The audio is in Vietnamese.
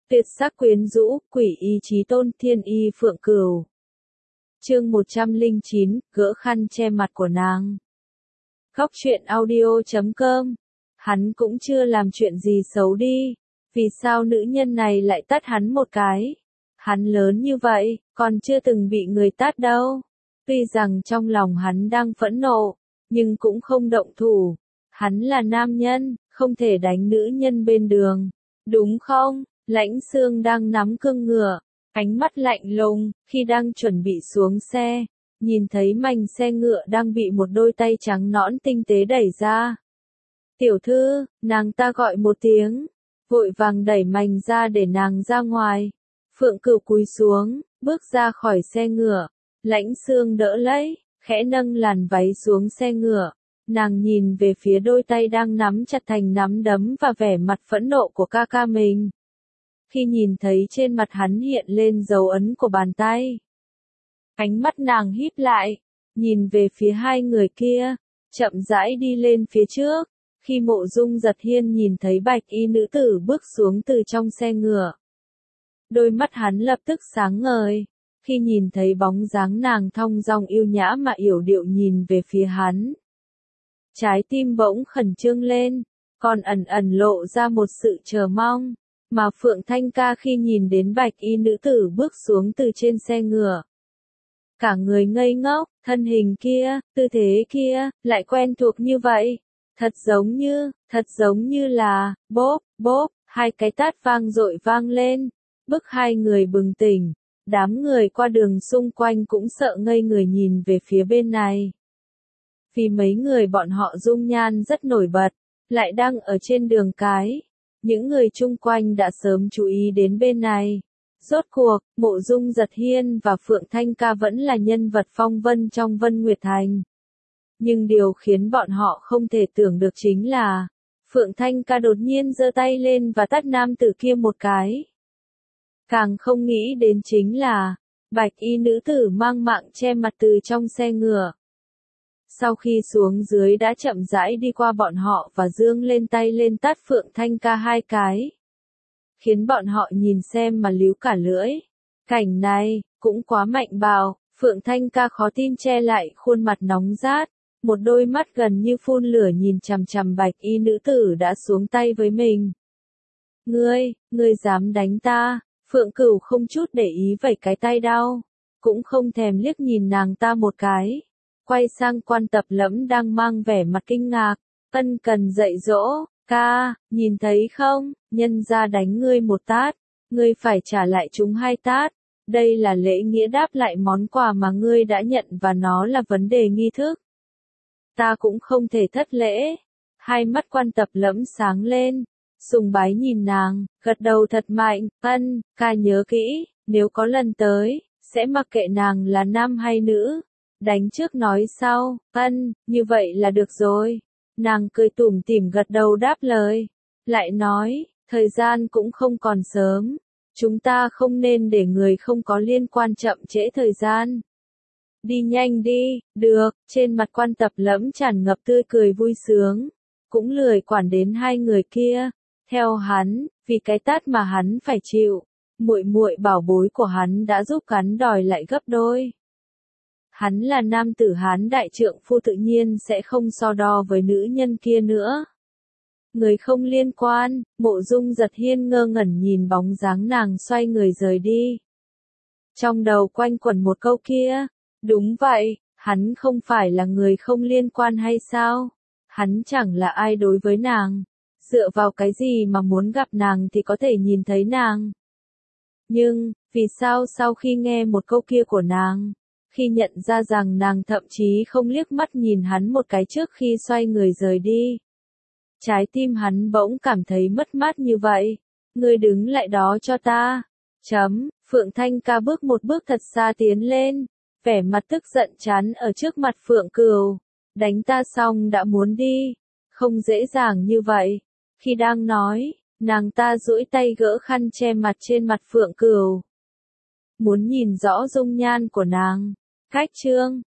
Tuyệt sắc quyến rũ, quỷ y chí tôn, thiên y phượng cửu. Chương 109, gỡ khăn che mặt của nàng. Góc truyện audio.com. Hắn cũng chưa làm chuyện gì xấu đi, vì sao nữ nhân này lại tát hắn một cái? Hắn lớn như vậy, còn chưa từng bị người tát đâu. Tuy rằng trong lòng hắn đang phẫn nộ, nhưng cũng không động thủ. Hắn là nam nhân, không thể đánh nữ nhân bên đường, đúng không? Lãnh Xương đang nắm cương ngựa, ánh mắt lạnh lùng, khi đang chuẩn bị xuống xe, nhìn thấy mành xe ngựa đang bị một đôi tay trắng nõn tinh tế đẩy ra. Tiểu thư, nàng ta gọi một tiếng, vội vàng đẩy mành ra để nàng ra ngoài. Phượng Cửu cúi xuống, bước ra khỏi xe ngựa, Lãnh Xương đỡ lấy, khẽ nâng làn váy xuống xe ngựa. Nàng nhìn về phía đôi tay đang nắm chặt thành nắm đấm và vẻ mặt phẫn nộ của ca ca mình. Khi nhìn thấy trên mặt hắn hiện lên dấu ấn của bàn tay, ánh mắt nàng híp lại, nhìn về phía hai người kia, chậm rãi đi lên phía trước. Khi Mộ Dung Giật Hiên nhìn thấy bạch y nữ tử bước xuống từ trong xe ngựa, đôi mắt hắn lập tức sáng ngời. Khi nhìn thấy bóng dáng nàng thong dong yêu nhã mà yểu điệu nhìn về phía hắn, trái tim bỗng khẩn trương lên, còn ẩn ẩn lộ ra một sự chờ mong. Mà Phượng Thanh Ca khi nhìn đến bạch y nữ tử bước xuống từ trên xe ngựa, cả người ngây ngốc, thân hình kia, tư thế kia, lại quen thuộc như vậy. Thật giống như là, bốp, bốp, hai cái tát vang dội vang lên, bức hai người bừng tỉnh. Đám người qua đường xung quanh cũng sợ ngây người nhìn về phía bên này. Vì mấy người bọn họ dung nhan rất nổi bật, lại đang ở trên đường cái. Những người chung quanh đã sớm chú ý đến bên này. Rốt cuộc, Mộ Dung Giật Hiên và Phượng Thanh Ca vẫn là nhân vật phong vân trong Vân Nguyệt Thành. Nhưng điều khiến bọn họ không thể tưởng được chính là, Phượng Thanh Ca đột nhiên giơ tay lên và tát nam tử kia một cái. Càng không nghĩ đến chính là, bạch y nữ tử mang mạng che mặt từ trong xe ngựa. Sau khi xuống dưới đã chậm rãi đi qua bọn họ và giương lên tay lên tát Phượng Thanh Ca hai cái, khiến bọn họ nhìn xem mà líu cả lưỡi. Cảnh này, cũng quá mạnh bạo. Phượng Thanh Ca khó tin che lại khuôn mặt nóng rát, một đôi mắt gần như phun lửa nhìn chằm chằm bạch y nữ tử đã xuống tay với mình. Ngươi dám đánh ta? Phượng Cửu không chút để ý vẩy cái tay đau, cũng không thèm liếc nhìn nàng ta một cái. Quay sang Quan Tập Lẫm đang mang vẻ mặt kinh ngạc, ân cần dạy dỗ, ca, nhìn thấy không, nhân gia đánh ngươi một tát, ngươi phải trả lại chúng hai tát. Đây là lễ nghĩa đáp lại món quà mà ngươi đã nhận và nó là vấn đề nghi thức. Ta cũng không thể thất lễ. Hai mắt Quan Tập Lẫm sáng lên, sùng bái nhìn nàng, gật đầu thật mạnh, ân, ca nhớ kỹ, nếu có lần tới, sẽ mặc kệ nàng là nam hay nữ. Đánh trước nói sau, ân, như vậy là được rồi. Nàng cười tủm tỉm gật đầu đáp lời. Lại nói, thời gian cũng không còn sớm. Chúng ta không nên để người không có liên quan chậm trễ thời gian. Đi nhanh đi, được, trên mặt Quan Tập Lẫm tràn ngập tươi cười vui sướng. Cũng lười quản đến hai người kia. Theo hắn, vì cái tát mà hắn phải chịu, muội muội bảo bối của hắn đã giúp hắn đòi lại gấp đôi. Hắn là nam tử Hán đại trượng phu tự nhiên sẽ không so đo với nữ nhân kia nữa. Người không liên quan, Mộ Dung Giật Hiên ngơ ngẩn nhìn bóng dáng nàng xoay người rời đi. Trong đầu quanh quẩn một câu kia, đúng vậy, hắn không phải là người không liên quan hay sao? Hắn chẳng là ai đối với nàng, dựa vào cái gì mà muốn gặp nàng thì có thể nhìn thấy nàng. Nhưng, vì sao sau khi nghe một câu kia của nàng, khi nhận ra rằng nàng thậm chí không liếc mắt nhìn hắn một cái trước khi xoay người rời đi, trái tim hắn bỗng cảm thấy mất mát như vậy. Ngươi đứng lại đó cho ta. Phượng Thanh Ca bước một bước thật xa tiến lên, vẻ mặt tức giận chắn ở trước mặt Phượng Cửu. Đánh ta xong đã muốn đi, không dễ dàng như vậy. Khi đang nói, nàng ta duỗi tay gỡ khăn che mặt trên mặt Phượng Cửu, muốn nhìn rõ dung nhan của nàng. Cách chương